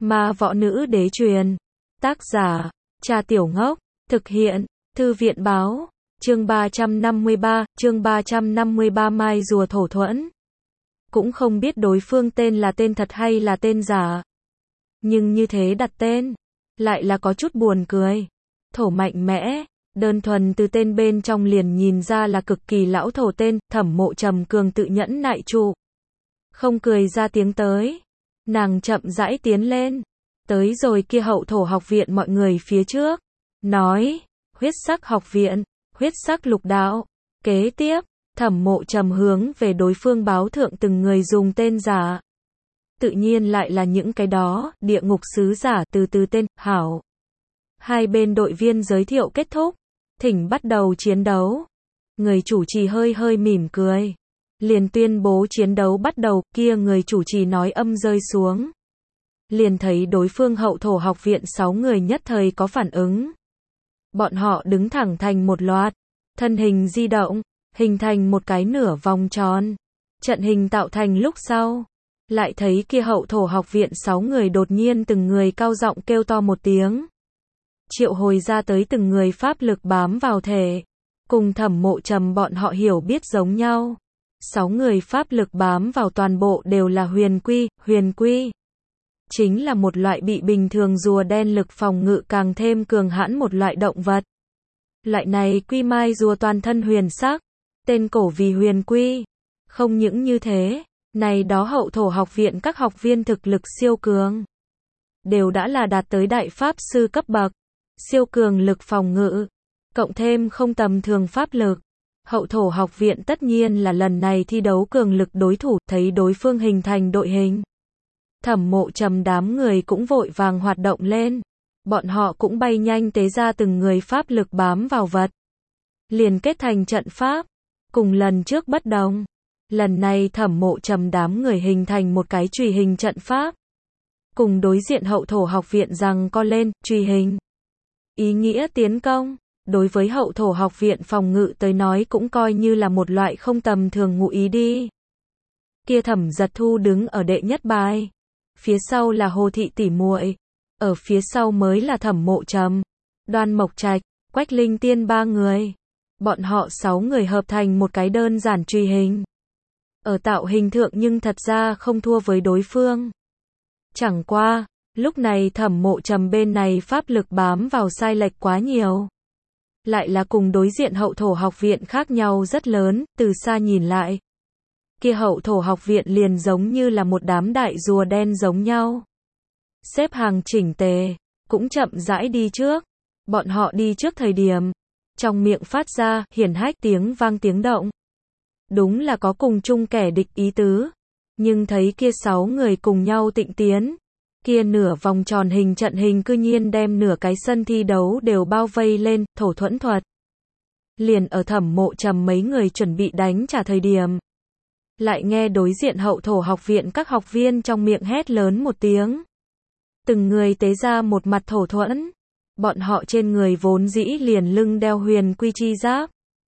Ma Võ Nữ Đế truyền. Tác giả, Trà Tiểu Ngốc. Thực hiện, Thư viện Báo. Chương 353, Mai Rùa Thổ Thuẫn. Cũng không biết đối phương tên là tên thật hay là tên giả. Nhưng như thế đặt tên, lại là có chút buồn cười. Thổ mạnh mẽ, đơn thuần từ tên bên trong liền nhìn ra là cực kỳ lão thổ tên, Thẩm Mộ Trầm cường tự nhẫn nại trụ. Không cười ra tiếng tới. Nàng chậm rãi tiến lên. Tới rồi kia Hậu Thổ học viện mọi người phía trước. Nói, huyết sắc học viện, huyết sắc lục đạo. Kế tiếp, Thẩm Mộ Trầm hướng về đối phương báo thượng từng người dùng tên giả. Tự nhiên lại là những cái đó, địa ngục sứ giả từ tên, hảo. Hai bên đội viên giới thiệu kết thúc. Thỉnh bắt đầu chiến đấu. Người chủ trì hơi mỉm cười. Liền tuyên bố chiến đấu bắt đầu, kia người chủ trì nói âm rơi xuống. Liền thấy đối phương Hậu Thổ học viện 6 người nhất thời có phản ứng. Bọn họ đứng thẳng thành một loạt, thân hình di động, hình thành một cái nửa vòng tròn. Trận hình tạo thành lúc sau. Lại thấy kia Hậu Thổ học viện 6 người đột nhiên từng người cao giọng kêu to một tiếng. Triệu hồi ra tới từng người pháp lực bám vào thể. Cùng Thẩm Mộ Trầm bọn họ hiểu biết giống nhau. 6 người pháp lực bám vào toàn bộ đều là huyền quy. Chính là một loại bị bình thường rùa đen lực phòng ngự càng thêm cường hãn một loại động vật. Loại này quy mai rùa toàn thân huyền sắc. Tên cổ vì huyền quy. Không những như thế, này đó Hậu Thổ học viện các học viên thực lực siêu cường. Đều đã là đạt tới đại pháp sư cấp bậc. Siêu cường lực phòng ngự. Cộng thêm không tầm thường pháp lực. Hậu Thổ học viện tất nhiên là lần này thi đấu cường lực đối thủ, thấy đối phương hình thành đội hình. Thẩm Mộ Trầm đám người cũng vội vàng hoạt động lên. Bọn họ cũng bay nhanh tế ra từng người pháp lực bám vào vật. Liền kết thành trận pháp. Cùng lần trước bất đồng. Lần này Thẩm Mộ Trầm đám người hình thành một cái chùy hình trận pháp. Cùng đối diện Hậu Thổ học viện rằng co lên, chùy hình. Ý nghĩa tiến công. Đối với Hậu Thổ học viện phòng ngự tới nói cũng coi như là một loại không tầm thường ngụ ý đi. Kia Thẩm Giật Thu đứng ở đệ nhất bài. Phía sau là Hồ Thị tỷ muội. Ở phía sau mới là Thẩm Mộ Trầm, Đoan Mộc Trạch, Quách Linh Tiên ba người. Bọn họ 6 người hợp thành một cái đơn giản chùy hình. Ở tạo hình thượng nhưng thật ra không thua với đối phương. Chẳng qua, lúc này Thẩm Mộ Trầm bên này pháp lực bám vào sai lệch quá nhiều. Lại là cùng đối diện Hậu Thổ học viện khác nhau rất lớn, từ xa nhìn lại. Kia Hậu Thổ học viện liền giống như là một đám đại rùa đen giống nhau. Xếp hàng chỉnh tề, cũng chậm rãi đi trước. Bọn họ đi trước thời điểm, trong miệng phát ra, hiển hách tiếng vang tiếng động. Đúng là có cùng chung kẻ địch ý tứ. Nhưng thấy kia 6 người cùng nhau tịnh tiến. Kia nửa vòng tròn hình trận hình cư nhiên đem nửa cái sân thi đấu đều bao vây lên, thổ thuẫn thuật. Liền ở Thẩm Mộ Trầm mấy người chuẩn bị đánh trả thời điểm. Lại nghe đối diện Hậu Thổ học viện các học viên trong miệng hét lớn một tiếng. Từng người tế ra một mặt thổ thuẫn. Bọn họ trên người vốn dĩ liền lưng đeo huyền quy chi giáp.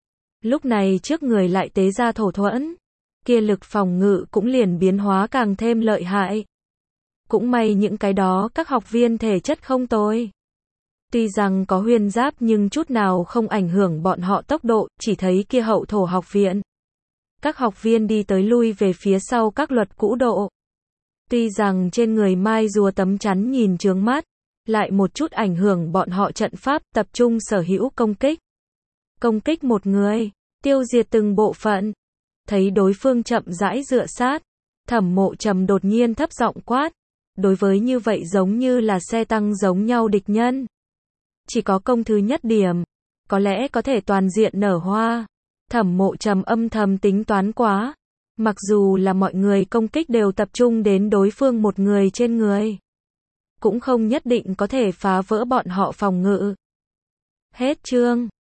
Lúc này trước người lại tế ra thổ thuẫn. Kia lực phòng ngự cũng liền biến hóa càng thêm lợi hại. Cũng may những cái đó các học viên thể chất không tồi. Tuy rằng có huyền giáp nhưng chút nào không ảnh hưởng bọn họ tốc độ, chỉ thấy kia Hậu Thổ học viện. Các học viên đi tới lui về phía sau các luật cũ độ. Tuy rằng trên người mai rùa tấm chắn nhìn chướng mắt, lại một chút ảnh hưởng bọn họ trận pháp tập trung sở hữu công kích. Công kích một người, tiêu diệt từng bộ phận. Thấy đối phương chậm rãi dựa sát, Thẩm Mộ Trầm đột nhiên thấp giọng quát. Đối với như vậy giống như là xe tăng giống nhau địch nhân. Chỉ có công thứ nhất điểm, có lẽ có thể toàn diện nở hoa. Thẩm Mộ Trầm âm thầm tính toán quá. Mặc dù là mọi người công kích đều tập trung đến đối phương một người trên người. Cũng không nhất định có thể phá vỡ bọn họ phòng ngự. Hết chương.